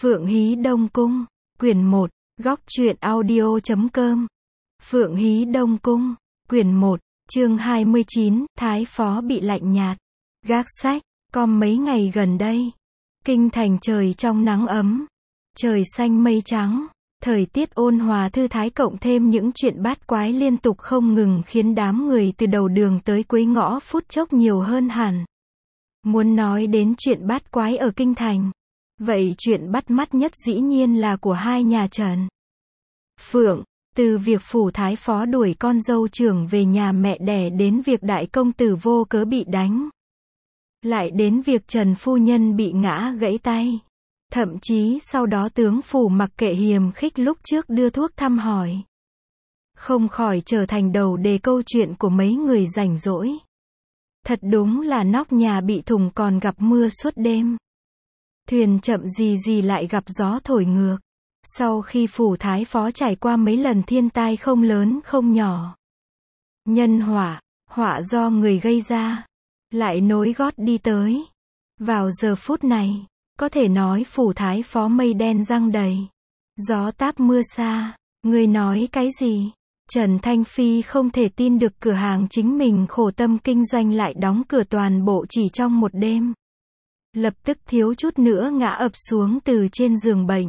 Phượng Hí Đông Cung, quyển 1, góc truyện audio.com. Phượng Hí Đông Cung, quyển 1, chương 29, Thái Phó bị lạnh nhạt. Gác sách, com mấy ngày gần đây. Kinh thành trời trong nắng ấm, trời xanh mây trắng, thời tiết ôn hòa thư thái cộng thêm những chuyện bát quái liên tục không ngừng khiến đám người từ đầu đường tới cuối ngõ phút chốc nhiều hơn hẳn. Muốn nói đến chuyện bát quái ở kinh thành, vậy chuyện bắt mắt nhất dĩ nhiên là của hai nhà Trần Phượng. Từ việc phủ thái phó đuổi con dâu trưởng về nhà mẹ đẻ đến việc đại công tử vô cớ bị đánh, lại đến việc Trần phu nhân bị ngã gãy tay. Thậm chí sau đó tướng phủ mặc kệ hiềm khích lúc trước đưa thuốc thăm hỏi, không khỏi trở thành đầu đề câu chuyện của mấy người rảnh rỗi. Thật đúng là nóc nhà bị thủng còn gặp mưa suốt đêm, thuyền chậm gì gì lại gặp gió thổi ngược. Sau khi phủ thái phó trải qua mấy lần thiên tai không lớn không nhỏ, nhân họa do người gây ra, lại nối gót đi tới. Vào giờ phút này, có thể nói phủ thái phó mây đen giăng đầy, gió táp mưa xa. Người nói cái gì? Trần Thanh Phi không thể tin được cửa hàng chính mình khổ tâm kinh doanh lại đóng cửa toàn bộ chỉ trong một đêm. Lập tức thiếu chút nữa ngã ập xuống từ trên giường bệnh.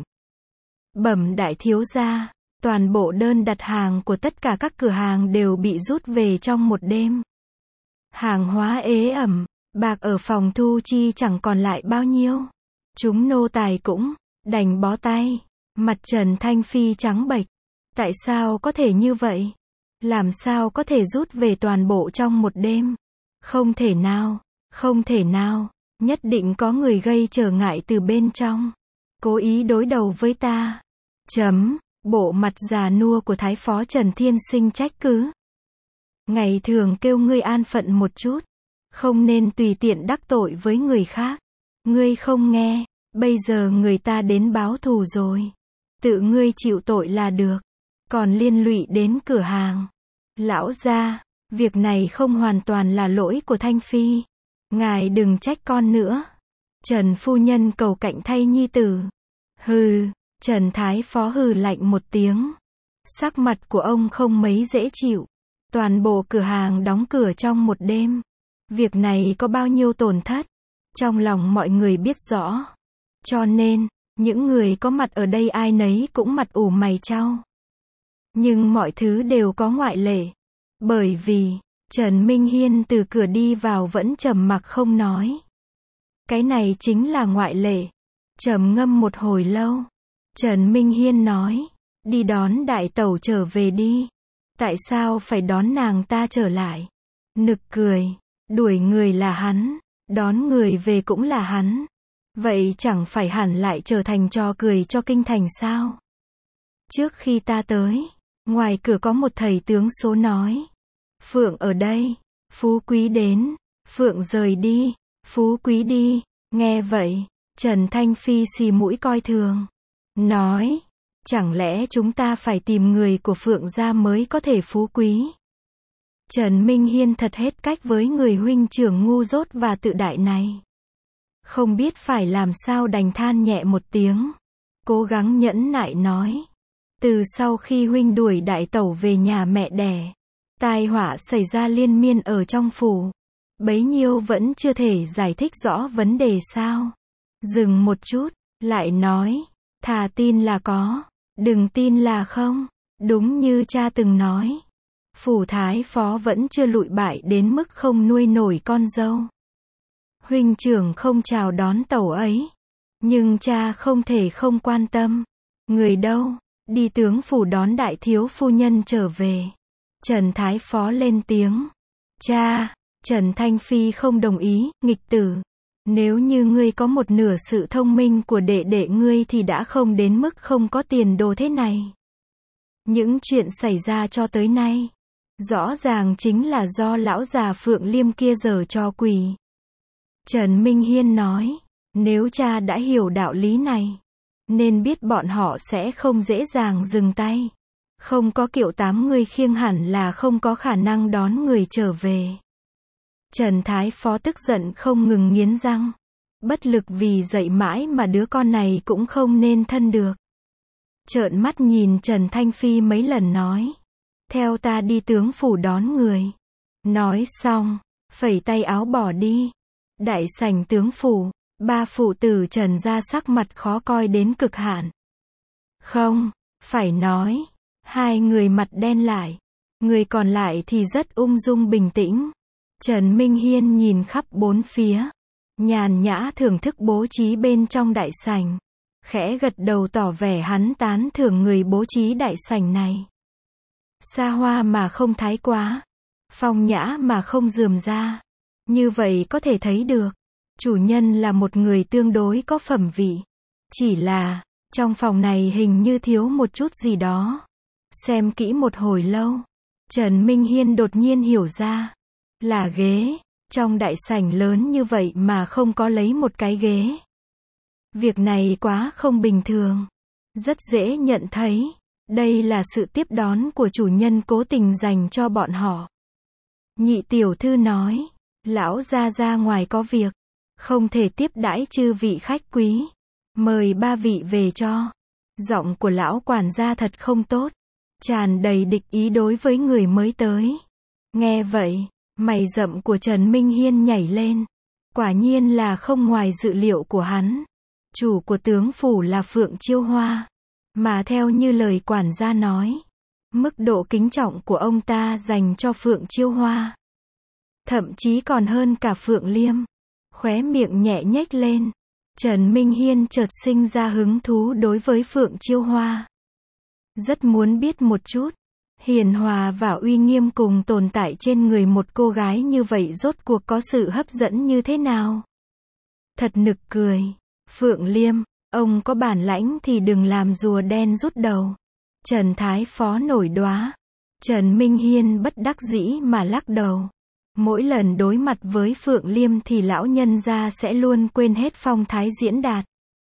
Bẩm đại thiếu gia, toàn bộ đơn đặt hàng của tất cả các cửa hàng đều bị rút về trong một đêm. Hàng hóa ế ẩm, bạc ở phòng thu chi chẳng còn lại bao nhiêu. Chúng nô tài cũng đành bó tay. Mặt Trần Thanh Phi trắng bệch. Tại sao có thể như vậy? Làm sao có thể rút về toàn bộ trong một đêm? Không thể nào, không thể nào, nhất định có người gây trở ngại từ bên trong, cố ý đối đầu với ta. Bộ mặt già nua của thái phó Trần Thiên Sinh trách cứ. Ngày thường kêu ngươi an phận một chút, không nên tùy tiện đắc tội với người khác. Ngươi không nghe, bây giờ người ta đến báo thù rồi, tự ngươi chịu tội là được, còn liên lụy đến cửa hàng. Lão gia, việc này không hoàn toàn là lỗi của Thanh Phi, ngài đừng trách con nữa. Trần phu nhân cầu cạnh thay nhi tử. Hừ. Trần Thái Phó hừ lạnh một tiếng. Sắc mặt của ông không mấy dễ chịu. Toàn bộ cửa hàng đóng cửa trong một đêm. Việc này có bao nhiêu tổn thất, trong lòng mọi người biết rõ. Cho nên, những người có mặt ở đây ai nấy cũng mặt ủ mày chau. Nhưng mọi thứ đều có ngoại lệ. Bởi vì, Trần Minh Hiên từ cửa đi vào vẫn trầm mặc không nói. Cái này chính là ngoại lệ. Trầm ngâm một hồi lâu, Trần Minh Hiên nói, đi đón đại tẩu trở về đi. Tại sao phải đón nàng ta trở lại? Nực cười, đuổi người là hắn, đón người về cũng là hắn. Vậy chẳng phải hẳn lại trở thành trò cười cho kinh thành sao? Trước khi ta tới, ngoài cửa có một thầy tướng số nói, Phượng ở đây, phú quý đến. Phượng rời đi, phú quý đi. Nghe vậy, Trần Thanh Phi xì mũi coi thường, nói, chẳng lẽ chúng ta phải tìm người của Phượng gia mới có thể phú quý? Trần Minh Hiên thật hết cách với người huynh trưởng ngu dốt và tự đại này. Không biết phải làm sao đành than nhẹ một tiếng, cố gắng nhẫn nại nói, từ sau khi huynh đuổi đại tẩu về nhà mẹ đẻ, tai họa xảy ra liên miên ở trong phủ, bấy nhiêu vẫn chưa thể giải thích rõ vấn đề sao? Dừng một chút, lại nói, thà tin là có, đừng tin là không. Đúng như cha từng nói, phủ thái phó vẫn chưa lụi bại đến mức không nuôi nổi con dâu. Huynh trưởng không chào đón tẩu ấy, nhưng cha không thể không quan tâm. Người đâu? Đi tướng phủ đón đại thiếu phu nhân trở về. Trần Thái Phó lên tiếng. Cha. Trần Thanh Phi không đồng ý, nghịch tử. Nếu như ngươi có một nửa sự thông minh của đệ đệ ngươi thì đã không đến mức không có tiền đồ thế này. Những chuyện xảy ra cho tới nay, rõ ràng chính là do lão già Phượng Liêm kia giở trò quỷ. Trần Minh Hiên nói, nếu cha đã hiểu đạo lý này, nên biết bọn họ sẽ không dễ dàng dừng tay. Không có kiệu 8 người khiêng hẳn là không có khả năng đón người trở về. Trần Thái Phó tức giận không ngừng nghiến răng. Bất lực vì dậy mãi mà đứa con này cũng không nên thân được. Trợn mắt nhìn Trần Thanh Phi mấy lần nói. Theo ta đi tướng phủ đón người. Nói xong, phẩy tay áo bỏ đi. Đại sảnh tướng phủ, ba phụ tử Trần gia sắc mặt khó coi đến cực hạn. Không, phải nói, hai người mặt đen lại. Người còn lại thì rất ung dung bình tĩnh. Trần Minh Hiên nhìn khắp bốn phía, nhàn nhã thưởng thức bố trí bên trong đại sảnh. Khẽ gật đầu tỏ vẻ hắn tán thưởng người bố trí đại sảnh này. Xa hoa mà không thái quá, phong nhã mà không rườm rà. Như vậy có thể thấy được, chủ nhân là một người tương đối có phẩm vị. Chỉ là, trong phòng này hình như thiếu một chút gì đó. Xem kỹ một hồi lâu, Trần Minh Hiên đột nhiên hiểu ra, là ghế. Trong đại sảnh lớn như vậy mà không có lấy một cái ghế. Việc này quá không bình thường. Rất dễ nhận thấy, đây là sự tiếp đón của chủ nhân cố tình dành cho bọn họ. Nhị tiểu thư nói, lão gia ra ngoài có việc, không thể tiếp đãi chư vị khách quý. Mời ba vị về cho. Giọng của lão quản gia thật không tốt, tràn đầy địch ý đối với người mới tới. Nghe vậy, mày rậm của Trần Minh Hiên nhảy lên. Quả nhiên là không ngoài dự liệu của hắn. Chủ của tướng phủ là Phượng Chiêu Hoa. Mà theo như lời quản gia nói, mức độ kính trọng của ông ta dành cho Phượng Chiêu Hoa, thậm chí còn hơn cả Phượng Liêm. Khóe miệng nhẹ nhếch lên. Trần Minh Hiên chợt sinh ra hứng thú đối với Phượng Chiêu Hoa. Rất muốn biết một chút, hiền hòa và uy nghiêm cùng tồn tại trên người một cô gái như vậy rốt cuộc có sự hấp dẫn như thế nào. Thật nực cười. Phượng Liêm, ông có bản lãnh thì đừng làm rùa đen rút đầu. Trần Thái Phó nổi đoá. Trần Minh Hiên bất đắc dĩ mà lắc đầu. Mỗi lần đối mặt với Phượng Liêm thì lão nhân gia sẽ luôn quên hết phong thái diễn đạt.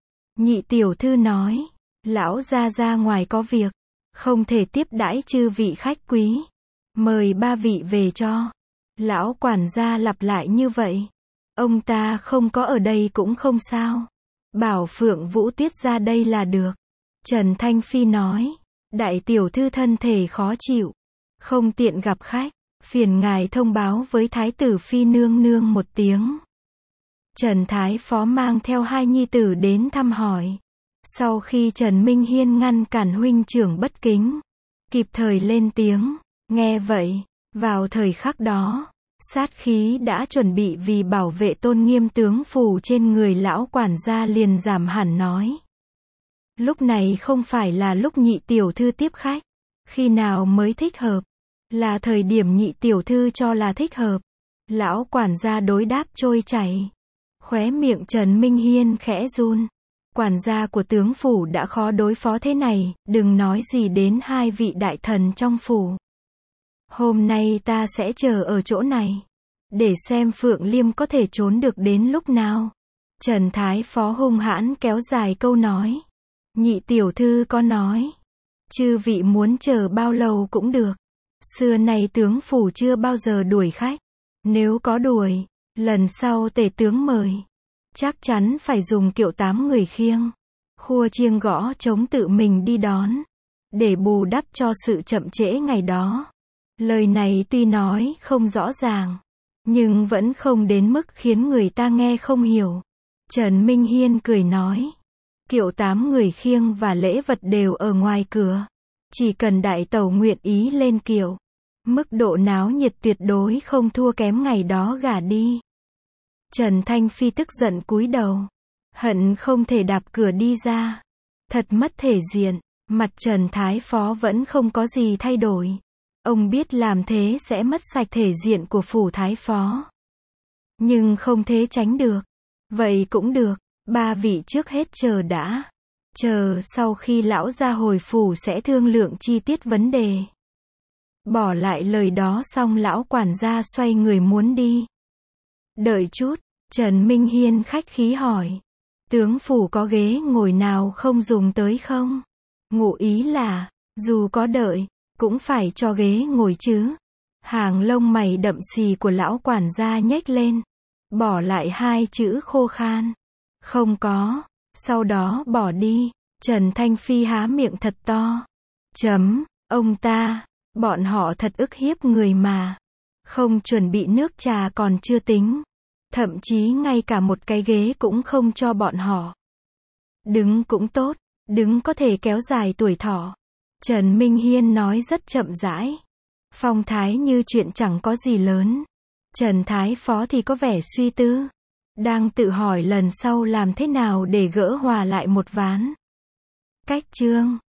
Nhị tiểu thư nói, lão gia ra ngoài có việc, không thể tiếp đãi chư vị khách quý. Mời ba vị về cho. Lão quản gia lặp lại như vậy. Ông ta không có ở đây cũng không sao. Bảo Phượng Vũ Tuyết ra đây là được. Trần Thanh Phi nói, đại tiểu thư thân thể khó chịu, không tiện gặp khách. Phiền ngài thông báo với Thái tử Phi nương nương một tiếng. Trần Thái Phó mang theo hai nhi tử đến thăm hỏi. Sau khi Trần Minh Hiên ngăn cản huynh trưởng bất kính, kịp thời lên tiếng. Nghe vậy, vào thời khắc đó, sát khí đã chuẩn bị vì bảo vệ tôn nghiêm tướng phủ trên người lão quản gia liền giảm hẳn nói. Lúc này không phải là lúc nhị tiểu thư tiếp khách. Khi nào mới thích hợp? Là thời điểm nhị tiểu thư cho là thích hợp. Lão quản gia đối đáp trôi chảy. Khóe miệng Trần Minh Hiên khẽ run. Quản gia của tướng phủ đã khó đối phó thế này, đừng nói gì đến hai vị đại thần trong phủ. Hôm nay ta sẽ chờ ở chỗ này, để xem Phượng Liêm có thể trốn được đến lúc nào. Trần Thái Phó hung hãn kéo dài câu nói. Nhị tiểu thư có nói, chư vị muốn chờ bao lâu cũng được. Xưa nay tướng phủ chưa bao giờ đuổi khách. Nếu có đuổi, lần sau tể tướng mời, chắc chắn phải dùng kiệu 8 người khiêng, khua chiêng gõ trống tự mình đi đón, để bù đắp cho sự chậm trễ ngày đó. Lời này tuy nói không rõ ràng, nhưng vẫn không đến mức khiến người ta nghe không hiểu. Trần Minh Hiên cười nói, kiệu 8 người khiêng và lễ vật đều ở ngoài cửa. Chỉ cần đại tẩu nguyện ý lên kiệu, mức độ náo nhiệt tuyệt đối không thua kém ngày đó gả đi. Trần Thanh Phi tức giận cúi đầu, hận không thể đạp cửa đi ra. Thật mất thể diện. Mặt Trần Thái Phó vẫn không có gì thay đổi. Ông biết làm thế sẽ mất sạch thể diện của phủ Thái Phó. Nhưng không thế tránh được. Vậy cũng được, ba vị trước hết chờ đã. Chờ sau khi lão ra hồi phủ sẽ thương lượng chi tiết vấn đề. Bỏ lại lời đó xong lão quản gia xoay người muốn đi. Đợi chút, Trần Minh Hiên khách khí hỏi. Tướng phủ có ghế ngồi nào không dùng tới không? Ngụ ý là, dù có đợi, cũng phải cho ghế ngồi chứ. Hàng lông mày đậm xì của lão quản gia nhếch lên. Bỏ lại hai chữ khô khan. Không có. Sau đó bỏ đi. Trần Thanh Phi há miệng thật to. Ông ta. Bọn họ thật ức hiếp người mà. Không chuẩn bị nước trà còn chưa tính. Thậm chí ngay cả một cái ghế cũng không cho bọn họ. Đứng cũng tốt. Đứng có thể kéo dài tuổi thọ. Trần Minh Hiên nói rất chậm rãi. Phong thái như chuyện chẳng có gì lớn. Trần Thái Phó thì có vẻ suy tư. Đang tự hỏi lần sau làm thế nào để gỡ hòa lại một ván. Cách chương